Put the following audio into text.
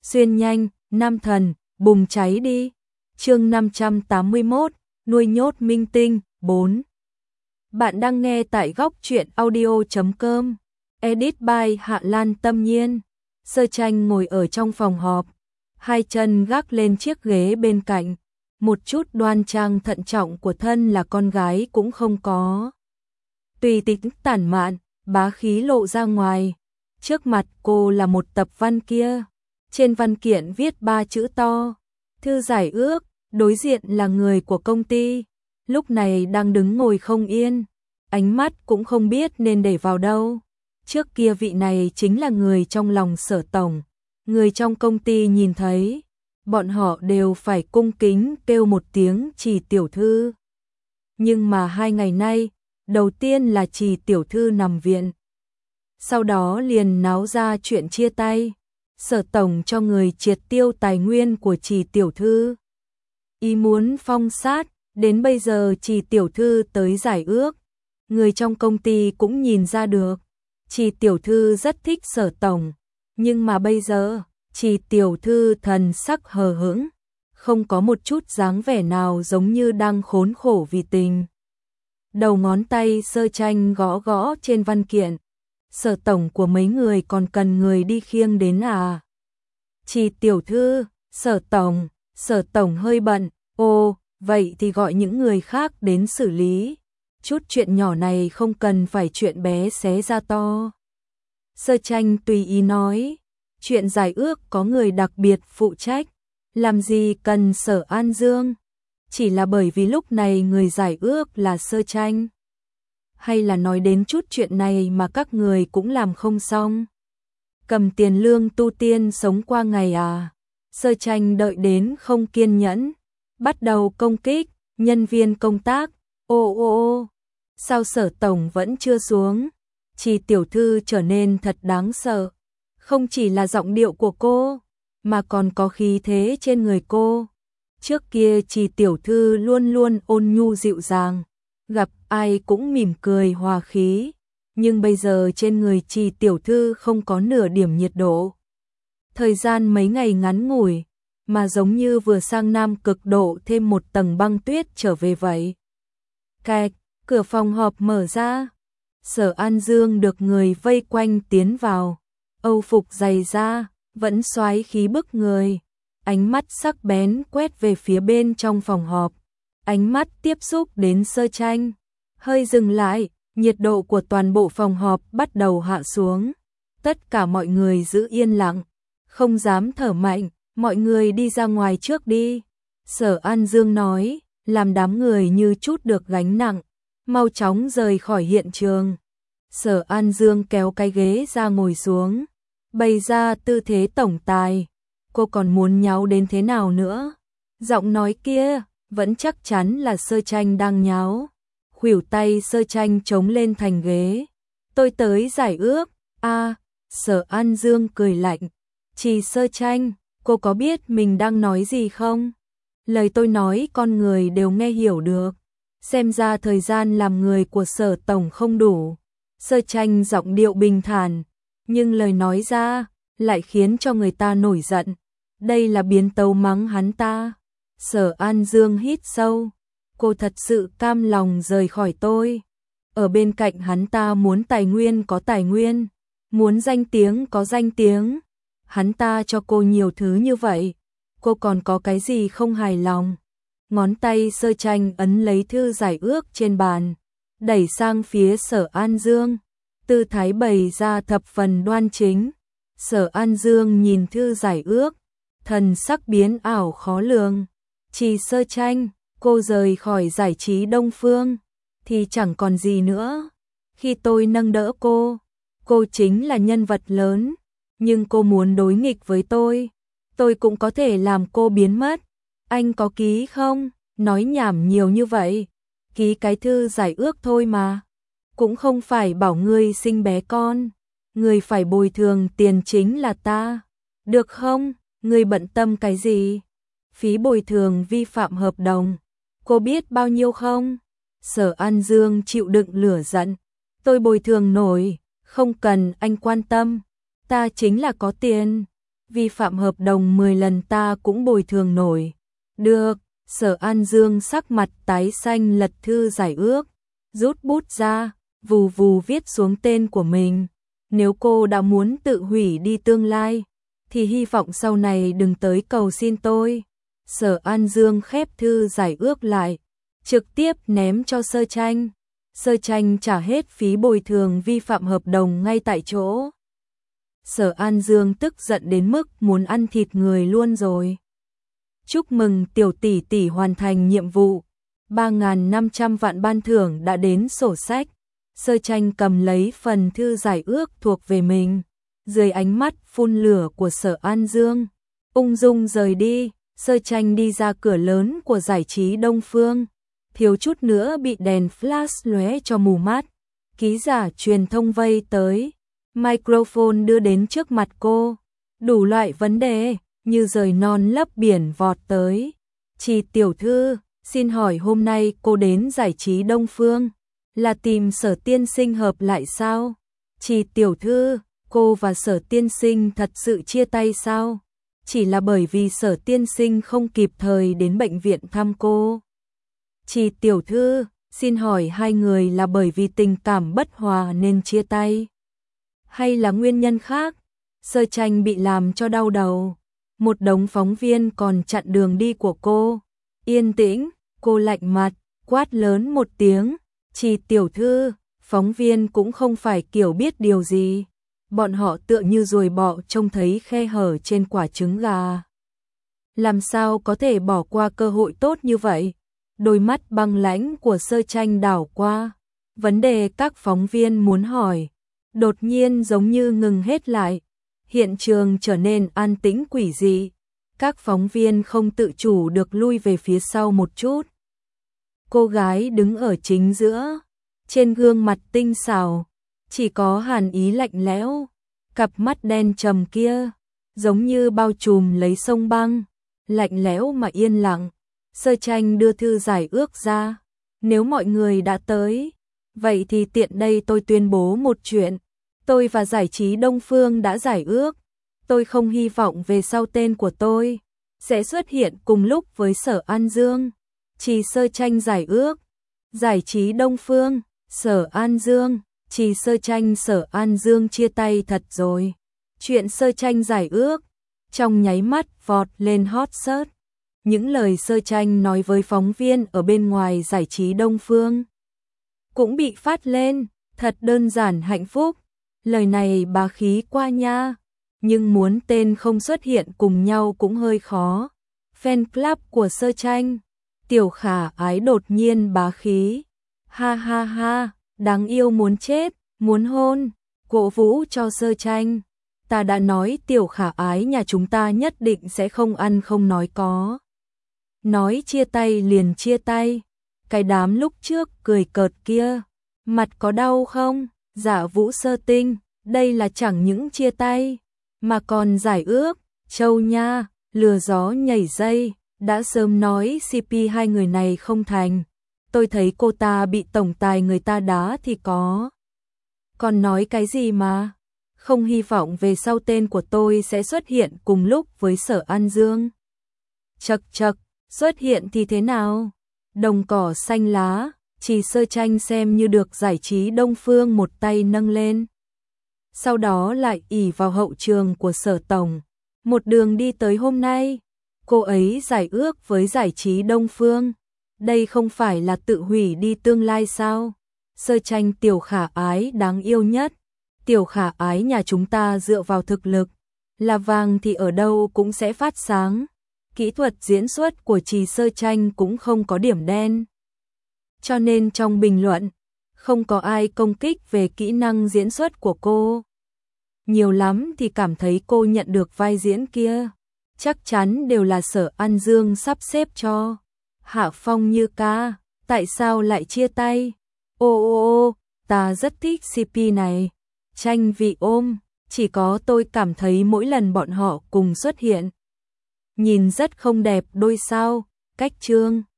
xuyên nhanh, nam thần, bùng cháy đi. Chương 581, nuôi nhốt minh tinh, 4. Bạn đang nghe tại góc truyện audio.com. Edit by Hạ Lan Tâm Nhiên. Sơ Tranh ngồi ở trong phòng họp, hai chân gác lên chiếc ghế bên cạnh, một chút đoan trang thận trọng của thân là con gái cũng không có. Tùy tính tản mạn, bá khí lộ ra ngoài. Trước mặt cô là một tập văn kia, trên văn kiện viết 3 chữ to: thư giải ước. Đối diện là người của công ty, lúc này đang đứng ngồi không yên, ánh mắt cũng không biết nên để vào đâu. Trước kia vị này chính là người trong lòng Sở tổng, người trong công ty nhìn thấy, bọn họ đều phải cung kính kêu một tiếng Trì tiểu thư. Nhưng mà 2 ngày nay, đầu tiên là Trì tiểu thư nằm viện, sau đó liền náo ra chuyện chia tay. Sở tổng cho người triệt tiêu tài nguyên của Trì tiểu thư, ý muốn phong sát, đến bây giờ Trì tiểu thư tới giải ước. Người trong công ty cũng nhìn ra được, Trì tiểu thư rất thích Sở tổng, nhưng mà bây giờ, Trì tiểu thư thần sắc hờ hững, không có một chút dáng vẻ nào giống như đang khốn khổ vì tình. Đầu ngón tay Sơ Tranh gõ gõ trên văn kiện. Sở tổng của mấy người còn cần người đi khiêng đến à? Trì tiểu thư, Sở tổng hơi bận. Ồ, vậy thì gọi những người khác đến xử lý. Chút chuyện nhỏ này không cần phải chuyện bé xé ra to. Sơ Tranh tùy ý nói, chuyện giải ước có người đặc biệt phụ trách, làm gì cần Sở An Dương. Chỉ là bởi vì lúc này người giải ước là Sơ Tranh. Hay là nói đến chút chuyện này mà các người cũng làm không xong? Cầm tiền lương tu tiên sống qua ngày à? Sơ Tranh đợi đến không kiên nhẫn, bắt đầu công kích nhân viên công tác. Ô, sao Sở tổng vẫn chưa xuống? Trì tiểu thư trở nên thật đáng sợ, không chỉ là giọng điệu của cô, mà còn có khí thế trên người cô. Trước kia Trì tiểu thư luôn luôn ôn nhu dịu dàng, gặp ai cũng mỉm cười hòa khí, nhưng bây giờ trên người Trì tiểu thư không có nửa điểm nhiệt độ. Thời gian mấy ngày ngắn ngủi, mà giống như vừa sang Nam Cực Độ thêm một tầng băng tuyết trở về vậy. Cạch, cửa phòng họp mở ra. Sở An Dương được người vây quanh tiến vào, âu phục dày da, vẫn soái khí bức người. Ánh mắt sắc bén quét về phía bên trong phòng họp. Ánh mắt tiếp xúc đến Sơ Tranh, hơi dừng lại, nhiệt độ của toàn bộ phòng họp bắt đầu hạ xuống. Tất cả mọi người giữ yên lặng, không dám thở mạnh, mọi người đi ra ngoài trước đi. Sở An Dương nói, làm đám người như chút được gánh nặng, mau chóng rời khỏi hiện trường. Sở An Dương kéo cái ghế ra ngồi xuống, bày ra tư thế tổng tài. Cô còn muốn nháo đến thế nào nữa? Giọng nói kia vẫn chắc chắn là Sơ Tranh đang nháo. Khuỷu tay Sơ Tranh chống lên thành ghế. Tôi tới giải ước. Sở An Dương cười lạnh. Trì Sơ Tranh, cô có biết mình đang nói gì không? Lời tôi nói con người đều nghe hiểu được. Xem ra thời gian làm người của Sở tổng không đủ. Sơ Tranh giọng điệu bình thản, nhưng lời nói ra lại khiến cho người ta nổi giận. Đây là biến tấu mắng hắn ta. Sở An Dương hít sâu. Cô thật sự cam lòng rời khỏi tôi. Ở bên cạnh hắn ta muốn tài nguyên có tài nguyên, muốn danh tiếng có danh tiếng. Hắn ta cho cô nhiều thứ như vậy, cô còn có cái gì không hài lòng? Ngón tay Sơ Tranh ấn lấy thư giải ước trên bàn, đẩy sang phía Sở An Dương. Tư thái bày ra thập phần đoan chính. Sở An Dương nhìn thư giải ước, thần sắc biến ảo khó lường. Trì Sơ Tranh, cô rời khỏi giải trí Đông Phương thì chẳng còn gì nữa. Khi tôi nâng đỡ cô chính là nhân vật lớn, nhưng cô muốn đối nghịch với tôi cũng có thể làm cô biến mất. Anh có ký không? Nói nhảm nhiều như vậy, ký cái thư giải ước thôi mà. Cũng không phải bảo ngươi sinh bé con, ngươi phải bồi thường tiền chính là ta. Được không? Ngươi bận tâm cái gì? Phí bồi thường vi phạm hợp đồng, cô biết bao nhiêu không? Sở An Dương chịu đựng lửa giận. Tôi bồi thường nổi, không cần anh quan tâm. Ta chính là có tiền. vi phạm hợp đồng 10 lần ta cũng bồi thường nổi. Được, Sở An Dương sắc mặt tái xanh lật thư giải ước, rút bút ra, vù vù viết xuống tên của mình. Nếu cô đã muốn tự hủy đi tương lai, thì hy vọng sau này đừng tới cầu xin tôi. Sở An Dương khép thư giải ước lại, trực tiếp ném cho Sơ Tranh. Sơ Tranh trả hết phí bồi thường vi phạm hợp đồng ngay tại chỗ. Sở An Dương tức giận đến mức muốn ăn thịt người luôn rồi. Chúc mừng tiểu tỷ tỷ hoàn thành nhiệm vụ. 3.500 vạn ban thưởng đã đến sổ sách. Sơ Tranh cầm lấy phần thư giải ước thuộc về mình. Dưới ánh mắt phun lửa của Sở An Dương, ung dung rời đi. Sơ Tranh đi ra cửa lớn của giải trí Đông Phương, thiếu chút nữa bị đèn flash lóe cho mù mắt. Ký giả truyền thông vây tới, microphone đưa đến trước mặt cô, đủ loại vấn đề như rời non lấp biển vọt tới. Chị tiểu thư, xin hỏi hôm nay cô đến giải trí Đông Phương là tìm Sở tiên sinh hợp lại sao? Chị tiểu thư, cô và Sở tiên sinh thật sự chia tay sao? Chỉ là bởi vì Sở tiên sinh không kịp thời đến bệnh viện thăm cô. Chị tiểu thư, xin hỏi hai người là bởi vì tình cảm bất hòa nên chia tay, hay là nguyên nhân khác? Sơ Tranh bị làm cho đau đầu. Một đống phóng viên còn chặn đường đi của cô. Yên tĩnh, cô lạnh mặt, quát lớn một tiếng. Chị tiểu thư, phóng viên cũng không phải kiểu biết điều gì. Bọn họ tựa như ruồi bọ trông thấy khe hở trên quả trứng gà. Làm sao có thể bỏ qua cơ hội tốt như vậy? Đôi mắt băng lãnh của Sơ Tranh đảo qua. Vấn đề các phóng viên muốn hỏi, đột nhiên giống như ngừng hết lại. Hiện trường trở nên an tĩnh quỷ dị. Các phóng viên không tự chủ được lui về phía sau một chút. Cô gái đứng ở chính giữa, trên gương mặt tinh xảo chỉ có hàn ý lạnh lẽo, cặp mắt đen trầm kia giống như bao trùm lấy sông băng, lạnh lẽo mà yên lặng. Sơ Tranh đưa thư giải ước ra. Nếu mọi người đã tới, vậy thì tiện đây tôi tuyên bố một chuyện. Tôi và giải trí Đông Phương đã giải ước. Tôi không hy vọng về sau tên của tôi sẽ xuất hiện cùng lúc với Sở An Dương. Chỉ Sơ Tranh giải ước. Giải trí Đông Phương, Sở An Dương, chỉ Sơ Tranh Sở An Dương chia tay thật rồi. Chuyện Sơ Tranh giải ước trong nháy mắt vọt lên hot search. Những lời Sơ Tranh nói với phóng viên ở bên ngoài giải trí Đông Phương cũng bị phát lên. Thật đơn giản hạnh phúc. Lời này bá khí qua nha. Nhưng muốn tên không xuất hiện cùng nhau cũng hơi khó. Fan club của Sơ Tranh, Tiểu Khả Ái đột nhiên bá khí. Ha ha ha, đáng yêu muốn chết, muốn hôn, cổ vũ cho Sơ Tranh. Ta đã nói Tiểu Khả Ái nhà chúng ta nhất định sẽ không ăn không nói có. Nói chia tay liền chia tay. Cái đám lúc trước cười cợt kia, mặt có đau không? Dạ Vũ Sơ Tinh, đây là chẳng những chia tay, mà còn giải ước. Châu nha, lừa gió nhảy dây, đã sớm nói CP hai người này không thành. Tôi thấy cô ta bị tổng tài người ta đá thì có. Còn nói cái gì mà? Không hy vọng về sau tên của tôi sẽ xuất hiện cùng lúc với Sở An Dương. Chật chật, xuất hiện thì thế nào? Đồng cỏ xanh lá, chỉ Sơ Tranh xem như được giải trí Đông Phương một tay nâng lên. Sau đó lại ỷ vào hậu trường của Sở Tổng. Một đường đi tới hôm nay, cô ấy giải ước với giải trí Đông Phương. Đây không phải là tự hủy đi tương lai sao? Sơ Tranh Tiểu Khả Ái đáng yêu nhất. Tiểu Khả Ái nhà chúng ta dựa vào thực lực, là vàng thì ở đâu cũng sẽ phát sáng. Kỹ thuật diễn xuất của Trì Sơ Tranh cũng không có điểm đen. Cho nên trong bình luận, không có ai công kích về kỹ năng diễn xuất của cô. Nhiều lắm thì cảm thấy cô nhận được vai diễn kia chắc chắn đều là Sở An Dương sắp xếp cho. Hạ Phong Như ca, tại sao lại chia tay? Ô, ta rất thích CP này. Tranh vị ôm, chỉ có tôi cảm thấy mỗi lần bọn họ cùng xuất hiện, nhìn rất không đẹp đôi sao. Cách chương